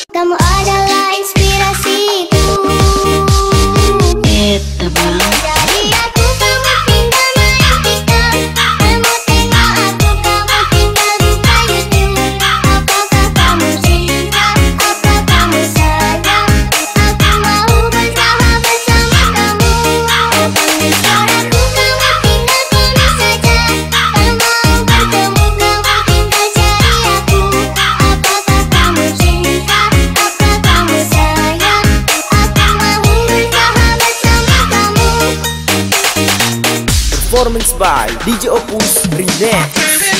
Kamu adalah inspirasiku. Eta bang. Jadi aku kamu tinggal mimpikan. Kamu tengok aku, kamu tinggal buka YouTube. Apakah kamu cinta? Apa kamu sayang? Aku mau bersahabat sama kamu. Panggil suaraku, kamu tinggal tulis saja. Tak mau bertemu, kamu tinggal cari aku. Apakah kamu cinta? Apa kamu sayang? Aku mau bersahabat sama kamu. Performance by DJ Opus Remix.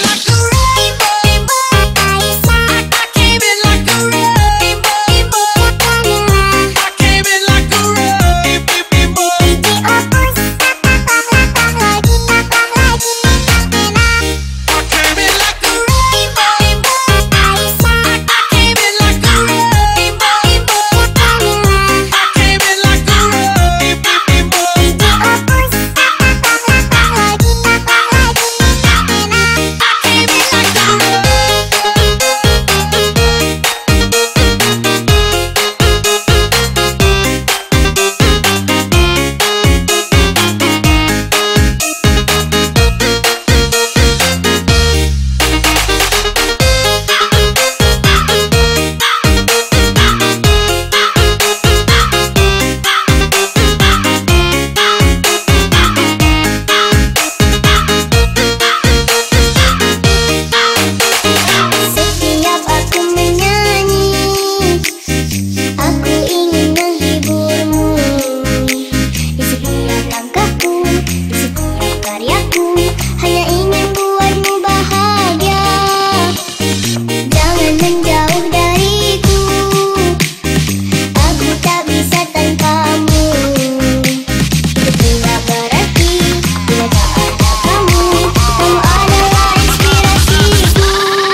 Setiap aku menyanyi, aku ingin menghiburmu. Di setiap langkahku, di setiap karyaku, hanya ingin buatmu bahagia. Jangan menjauh dariku, aku tak bisa tanpamu. Hidup tidak berarti bila tak ada kamu. Kamu adalah inspirasiku.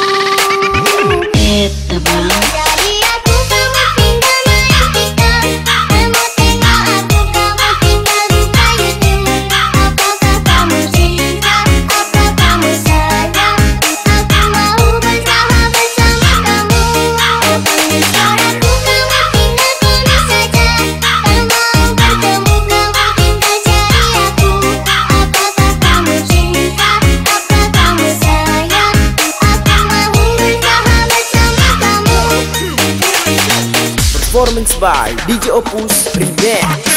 Eta bang. Jadi aku kamu tinggal mimpikan. Kamu tengok aku, kamu tinggal buka YouTube. Apakah kamu cinta? Apa kamu sayang? Aku mau bersahabat sama kamu. Panggil suaraku, kamu tinggal tulis saja. Tak mau bertemu, kamu tinggal cari aku. Apakah kamu cinta? Apa kamu sayang? Aku mau bersahabat sama kamu. Performance by DJ Opus Remix.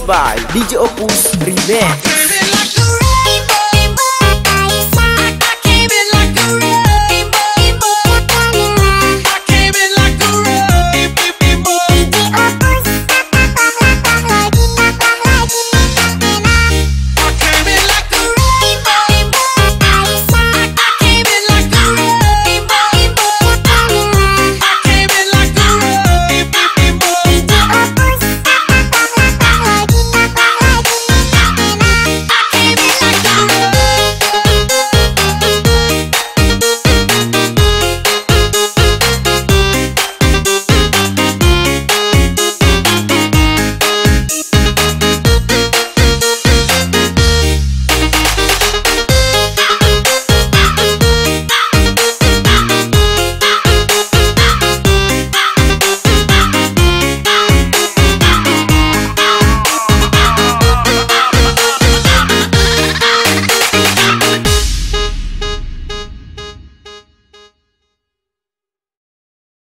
by DJ Opus Remix.